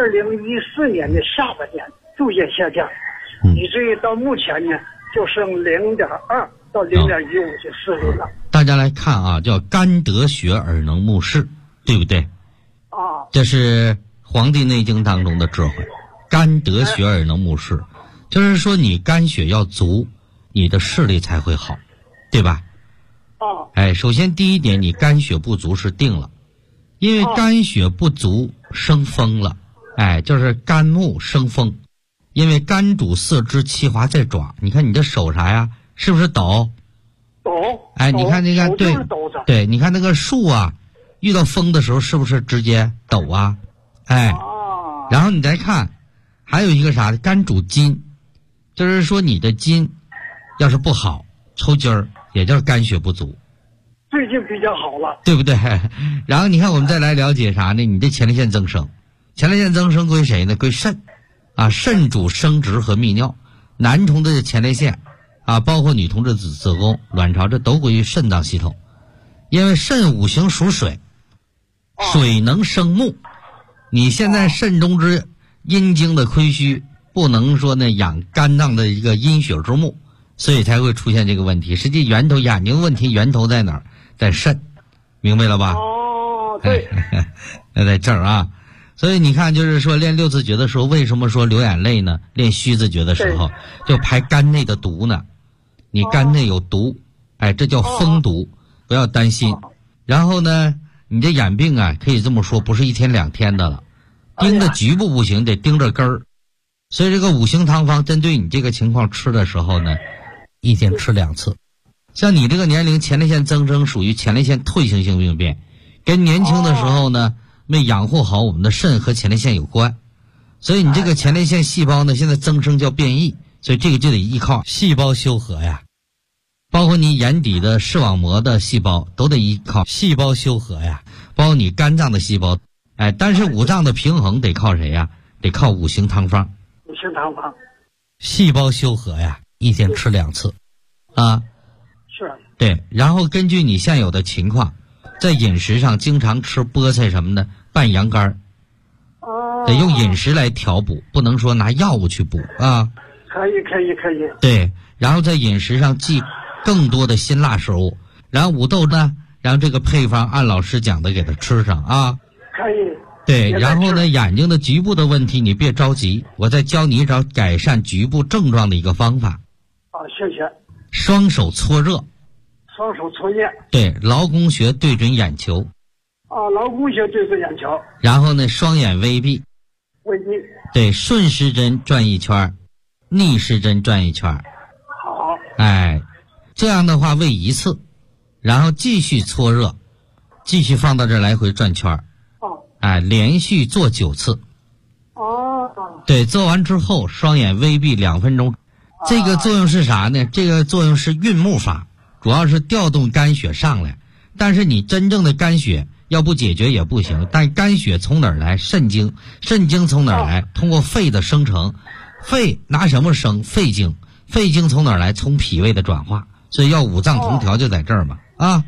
2014年的下半年逐渐下降，以至于到目前呢就剩0.2到0.15就视力了。 大家来看啊，叫肝得血而能目视，对不对？这是《黄帝内经》当中的智慧。肝得血而能目视，就是说你肝血要足，你的视力才会好，对吧？首先第一点，你肝血不足是定了。因为肝血不足生风了，就是肝木生风。因为肝主四肢，其华在爪。你看你的手啥呀？是不是抖？ 抖。 你看那个对，你看那个树啊，遇到风的时候是不是直接抖啊？然后你再看，还有一个啥？肝主筋，就是说你的筋要是不好，抽筋儿，也就是肝血不足。 最近比较好了， 对不对？然后你看，我们再来了解啥呢？你的前列腺增生，前列腺增生归谁呢？归肾，肾主生殖和泌尿。男同志的前列腺，包括女同志的子宫、卵巢，这都归于肾脏系统。因为肾五行属水，水能生木。你现在肾中之阴经的亏虚，不能说呢养肝脏的一个阴血之木，所以才会出现这个问题。实际源头，眼睛问题源头在哪儿？在肾，明白了吧？ 对。 那在这儿啊，所以你看，就是说练6字诀的时候，为什么说流眼泪呢？练虚字诀的时候，就排肝内的毒呢。你肝内有毒，这叫风毒，不要担心。然后呢，你这眼病啊，可以这么说，不是1天2天的了，盯着局部不行，得盯着根儿。所以这个五行汤方针对你这个情况吃的时候呢，1天吃2次。像你这个年龄，前列腺增生属于前列腺退行性病变，跟年轻的时候呢没养护好我们的肾和前列腺有关。所以你这个前列腺细胞呢现在增生叫变异，所以这个就得依靠细胞修和呀。包括你眼底的视网膜的细胞都得依靠细胞修和呀，包括你肝脏的细胞。但是五脏的平衡得靠谁呀？得靠五行汤方。 五行汤方， 细胞修和呀，1天吃2次是。 对，然后根据你现有的情况，在饮食上经常吃菠菜什么的，拌羊肝，得用饮食来调补，不能说拿药物去补啊。 可以。 对，然后在饮食上忌更多的辛辣食物，然后五豆呢，然后这个配方按老师讲的给它吃上啊。 可以。 对，然后呢，眼睛的局部的问题你别着急，我再教你找改善局部症状的一个方法。 谢谢。 双手搓热。 双手搓热。 对，劳宫穴对准眼球。 劳宫穴对准眼球。 然后呢，双眼微闭。 微闭。 对，顺时针转1圈，逆时针转1圈。 好。 这样的话喂1次，然后继续搓热，继续放到这儿来回转圈。连续做9次。对，做完之后双眼微闭2分钟。这个作用是啥呢？这个作用是运木法，主要是调动肝血上来。但是你真正的肝血要不解决也不行。但肝血从哪儿来？肾精。肾精从哪儿来？通过肺的生成。肺拿什么生？肺精。肺精从哪儿来？从脾胃的转化。所以要五脏同调就在这儿嘛。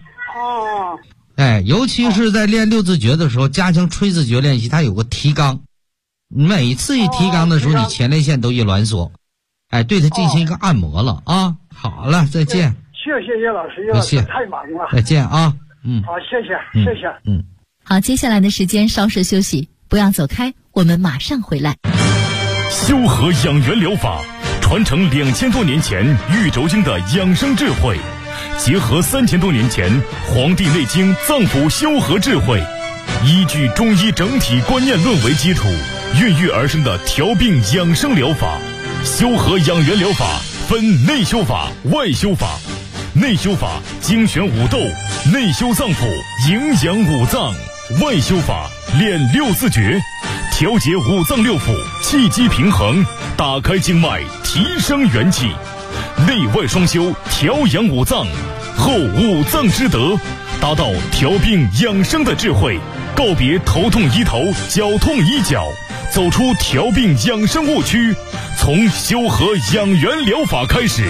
尤其是在练6字诀的时候，加强吹字诀练习，它有个提纲。每次一提纲的时候，你前列腺都一挛缩。对它进行一个按摩了啊。好了，再见。 谢谢叶老师，叶老师太忙了。 再见啊。 好，谢谢。 好，接下来的时间稍事休息，不要走开，我们马上回来。 修和养元疗法传承2000多年前玉轴经的养生智慧，结合3000多年前《黄帝内经》脏腑修和智慧，依据中医整体观念论为基础，孕育而生的调病养生疗法。修和养元疗法分内修法、外修法。内修法精选五斗，内修脏腑，营养五脏；外修法练六字诀，调节五脏六腑，气机平衡，打开经脉，提升元气。内外双修，调养五脏，后五脏之德，达到调病养生的智慧，告别头痛医头，脚痛医脚，走出调病养生误区，从修和养元疗法开始。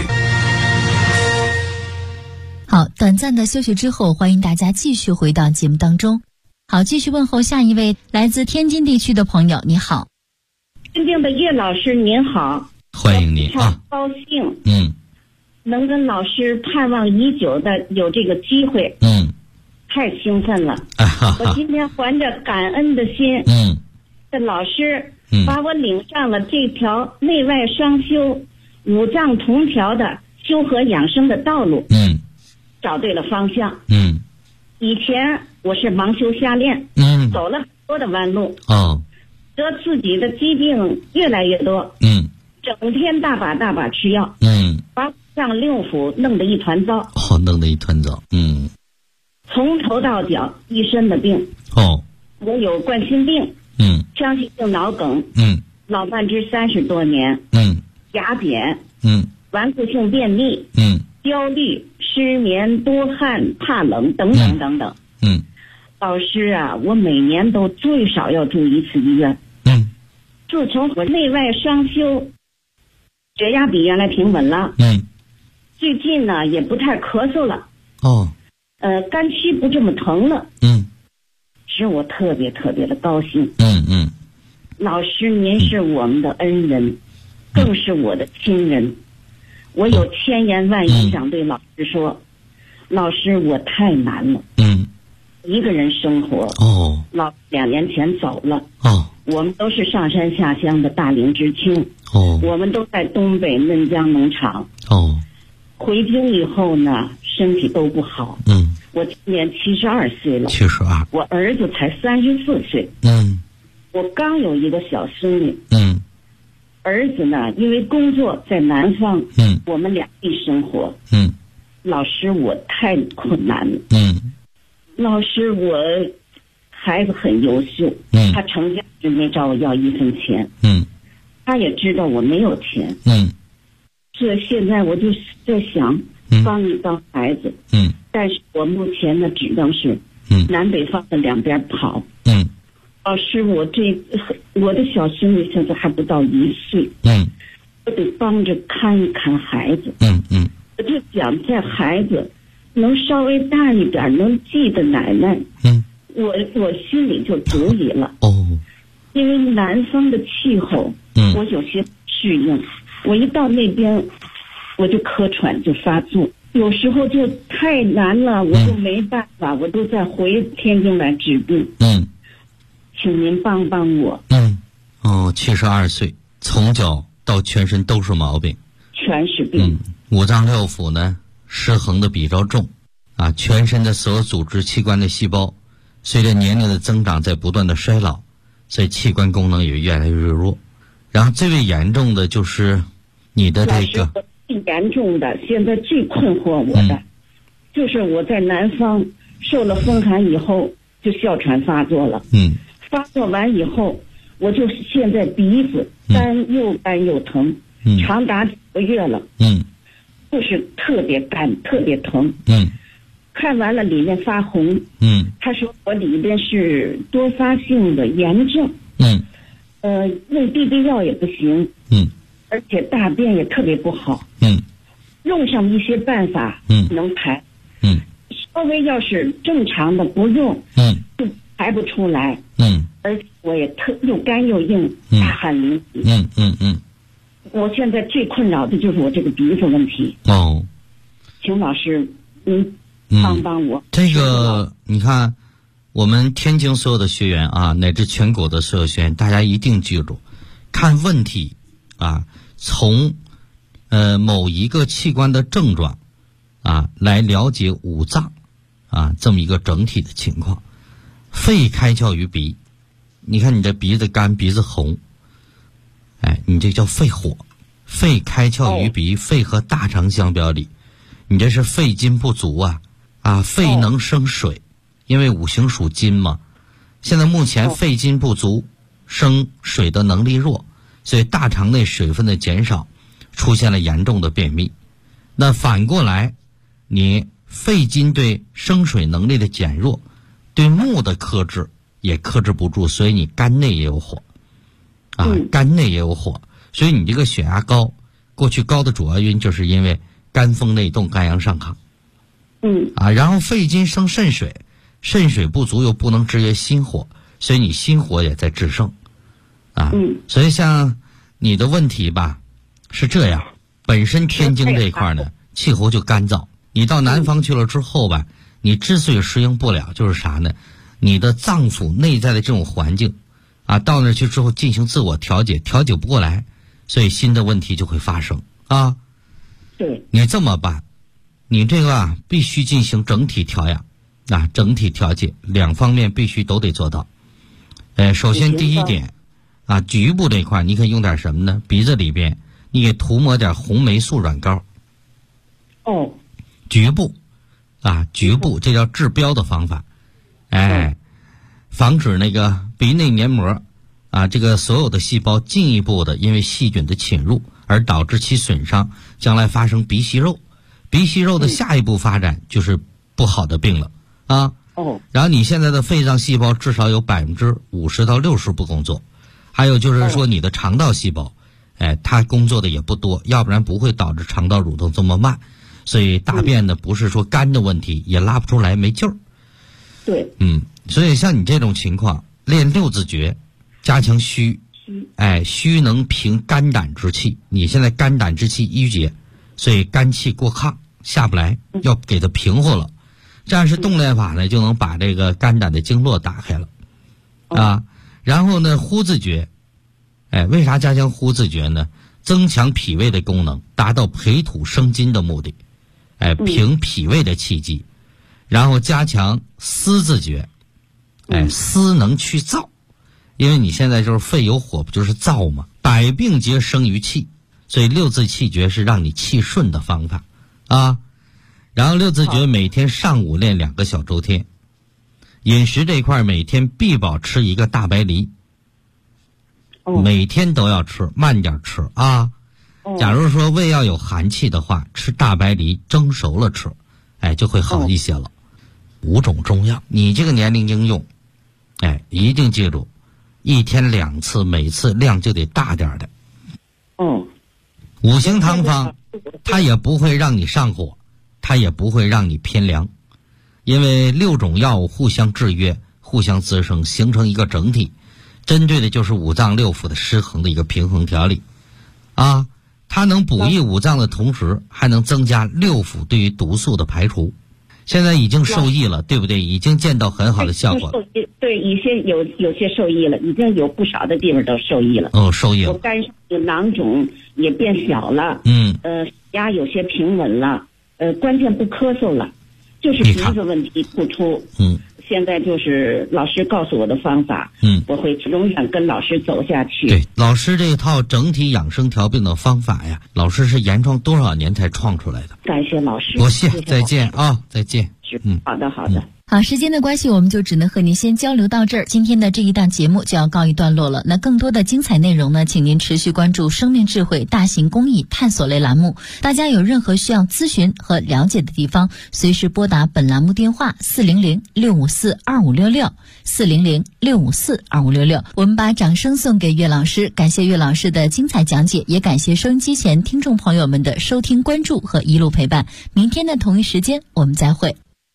好，短暂的休息之后，欢迎大家继续回到节目当中。好，继续问候下一位来自天津地区的朋友，你好。 尊敬的叶老师您好， 欢迎你啊！ 高兴，能跟老师盼望已久的有这个机会，太兴奋了。我今天怀着感恩的心，这老师把我领上了这条内外双修、五脏同调的修和养生的道路，找对了方向。以前我是盲修瞎练，走了很多的弯路，得自己的疾病越来越多，整天大把吃药，把上六腑弄得一团糟，从头到脚一身的病。我有冠心病，腔隙性脑梗，脑瓣支30多年，牙扁，顽固性便秘，焦虑、失眠、多汗、怕冷等等。老师啊，我每年都最少要住1次医院。自从我内外双修，血压比原来平稳了。最近呢也不太咳嗽了。肝区不这么疼了。使我特别的高兴。老师您是我们的恩人，更是我的亲人。我有千言万语想对老师说，老师我太难了。一个人生活。老2年前走了。我们都是上山下乡的大龄知青。我们都在东北嫩江农场。回京以后呢，身体都不好。我今年72岁了。我儿子才34岁。我刚有一个小孙女。儿子呢，因为工作在南方，我们两地生活。老师，我太困难了。老师，我孩子很优秀，他成家就没找我要1分钱。他也知道我没有钱。所以现在我就在想帮一帮孩子。但是我目前呢，只能是南北方的两边跑。老师，我的小孙女现在还不到1岁。我得帮着看一看孩子。我就想在孩子能稍微大一点，能记得奶奶，我心里就足矣了。因为南方的气候，我有些适应。我一到那边，我就咳喘就发作，有时候就太难了，我就没办法，我都在回天津来治病。请您帮帮我。 72岁，从脚到全身都是毛病， 全是病。 五脏六腑呢失衡的比较重，全身的所有组织器官的细胞随着年龄的增长在不断的衰老，所以器官功能也越来越弱。然后最为严重的就是你的这个最严重的，现在最困惑我的，就是我在南方受了风寒以后就哮喘发作了。发作完以后，我就现在鼻子又干又疼，长达几个月了。就是特别干，特别疼。看完了里面发红。他说我里边是多发性的炎症。用滴滴药也不行。而且大便也特别不好。用上一些办法能排。稍微要是正常的不用，就排不出来。而且我也又干又硬，大汗淋漓。我现在最困扰的就是我这个鼻子问题。请老师您帮帮我。 这个你看，我们天津所有的学员乃至全国的所有学员，大家一定记住，看问题从某一个器官的症状啊，来了解五脏啊这么一个整体的情况。肺开窍于鼻，你看你这鼻子干鼻子红，哎，你这叫肺火。肺开窍于鼻，肺和大肠相表里，你这是肺金不足啊，肺能生水，因为五行属金嘛。现在目前肺金不足，生水的能力弱，所以大肠内水分的减少，出现了严重的便秘。那反过来，你肺金对生水能力的减弱，对木的克制也克制不住，所以你肝内也有火啊，肝内也有火，所以你这个血压高，过去高的主要原因就是因为肝风内动，肝阳上亢。然后肺金生肾水，肾水不足又不能制约心火，所以你心火也在制胜啊。所以像你的问题吧是这样，本身天津这一块呢气候就干燥，你到南方去了之后吧，你之所以适应不了，就是啥呢？你的脏腑内在的这种环境啊，到那去之后进行自我调节，调节不过来，所以新的问题就会发生啊。 对， 你这么办，你这个必须进行整体调养啊，整体调节，两方面必须都得做到。首先第一点啊，局部这块你可以用点什么呢？鼻子里边你给涂抹点红霉素软膏。局部啊，局部这叫治标的方法。防止那个鼻内黏膜啊，这个所有的细胞进一步的因为细菌的侵入而导致其损伤，将来发生鼻息肉。鼻息肉的下一步发展就是不好的病了啊。然后你现在的肺脏细胞至少有50%到60%不工作，还有就是说你的肠道细胞，它工作的也不多，要不然不会导致肠道蠕动这么慢。所以大便呢不是说肝的问题，也拉不出来，没劲儿。 对， 所以像你这种情况，练六字诀，加强虚，虚能平肝胆之气。你现在肝胆之气郁结，所以肝气过亢下不来，要给它平和了。这样是动练法呢，就能把这个肝胆的经络打开了啊。然后呢，呼字诀，为啥加强呼字诀呢？增强脾胃的功能，达到培土生金的目的，平脾胃的气机。然后加强思字诀，思能去燥，因为你现在就是肺有火，不就是燥吗？百病皆生于气，所以六字气诀是让你气顺的方法啊。然后六字诀每天上午练2个小周天。饮食这一块每天必保吃1个大白梨，每天都要吃，慢点吃啊。假如说胃要有寒气的话，吃大白梨蒸熟了吃，就会好一些了。5种中药，你这个年龄应用，一定记住，1天2次，每次量就得大点的。五行汤方，它也不会让你上火，它也不会让你偏凉，因为6种药物互相制约，互相滋生，形成一个整体，针对的就是五脏六腑的失衡的一个平衡调理啊。它能补益五脏的同时，还能增加六腑对于毒素的排除。现在已经受益了，对不对？已经见到很好的效果。 对，有些受益了，已经有不少的地方都受益了。 受益了。 我肝上的囊肿也变小了，血压有些平稳了，关键不咳嗽了，就是鼻子问题突出。现在就是老师告诉我的方法，我会永远跟老师走下去。 对，老师这一套整体养生调病的方法呀，老师是原创多少年才创出来的。 感谢老师， 不谢，再见啊，再见。 好的，好的。 好，时间的关系，我们就只能和您先交流到这儿。今天的这一档节目就要告一段落了。那更多的精彩内容呢，请您持续关注生命智慧大型公益探索类栏目。大家有任何需要咨询和了解的地方，随时拨打本栏目电话400-654-2566 400-654-2566。我们把掌声送给岳老师，感谢岳老师的精彩讲解，也感谢收音机前听众朋友们的收听关注和一路陪伴。明天的同一时间我们再会。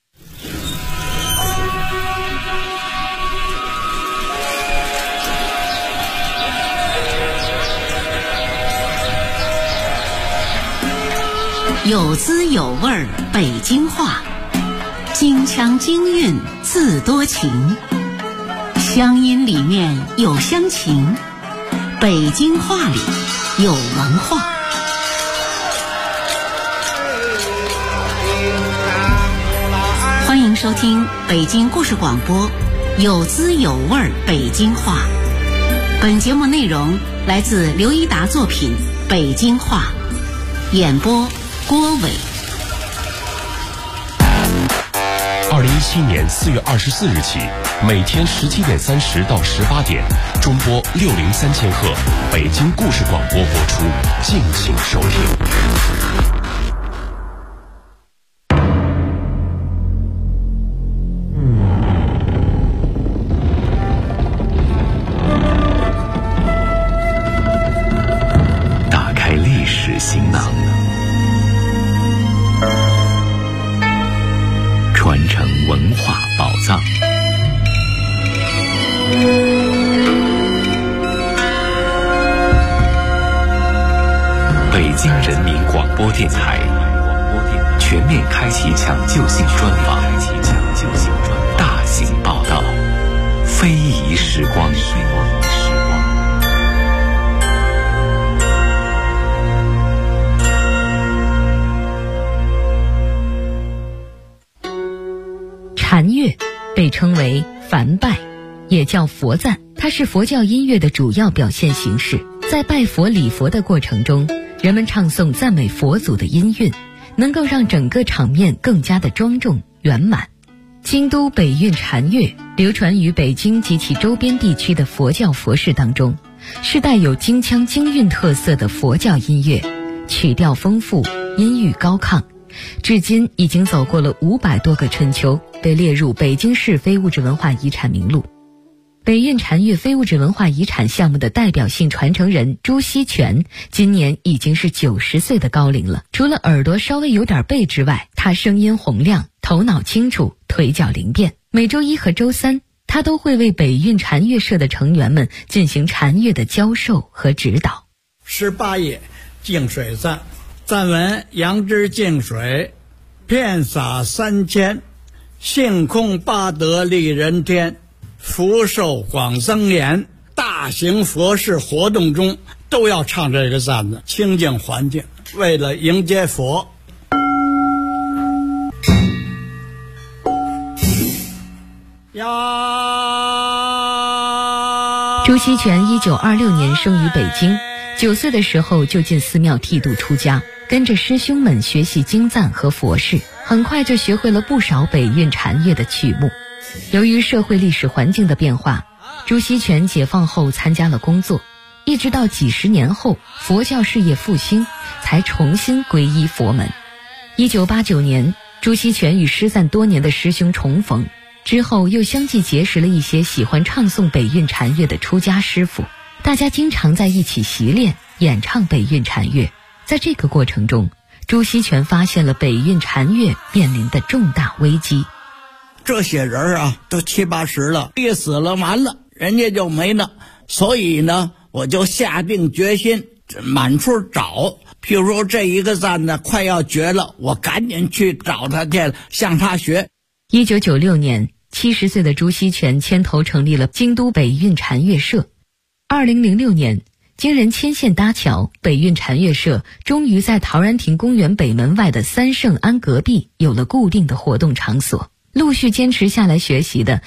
有滋有味儿北京话，京腔京韵自多情，乡音里面有乡情，北京话里有文化。 收听北京故事广播，有滋有味北京话。本节目内容来自刘一达作品《北京话》，演播郭伟。 2017年4月24日起，每天17点30到18点，中波603千赫，北京故事广播播出，敬请收听。打开历史行囊，传承文化宝藏。北京人民广播电台全面开启抢救性专访，大型报道，非遗时光。 禅乐被称为梵拜，也叫佛赞，它是佛教音乐的主要表现形式。在拜佛礼佛的过程中，人们唱诵赞美佛祖的音韵，能够让整个场面更加的庄重圆满。京都北韵禅乐流传于北京及其周边地区的佛教佛事当中，是带有京腔京韵特色的佛教音乐，曲调丰富，音域高亢，至今已经走过了500多个春秋，被列入北京市非物质文化遗产名录。北韵禅乐非物质文化遗产项目的代表性传承人朱锡全今年已经是90岁的高龄了。除了耳朵稍微有点背之外，他声音洪亮，头脑清楚，腿脚灵便。每周1和周3，他都会为北韵禅乐社的成员们进行禅乐的教授和指导。 18页净水赞，赞文：杨枝净水，遍洒3000，性空八德利人天，福寿广增延。大型佛事活动中都要唱这个赞子，清净环境，为了迎接佛。 朱锡全1926年生于北京，9岁的时候就进寺庙剃度出家，跟着师兄们学习经赞和佛事，很快就学会了不少北韵禅乐的曲目。由于社会历史环境的变化，朱锡全解放后参加了工作，一直到几十年后佛教事业复兴，才重新皈依佛门。1989年，朱锡全与失散多年的师兄重逢，之后又相继结识了一些喜欢唱诵北韵禅乐的出家师傅，大家经常在一起习练演唱北韵禅乐。在这个过程中，朱锡全发现了北韵禅乐面临的重大危机。 这些人啊，都70、80了，一死了完了，人家就没了。所以呢，我就下定决心满处找。譬如说这一个赞呢快要绝了，我赶紧去找他去，向他学。 1996年，70岁的朱锡全牵头成立了京都北韵禅乐社。2006年，经人牵线搭桥，北韵禅乐社终于在陶然亭公园北门外的三圣庵隔壁有了固定的活动场所。陆续坚持下来学习的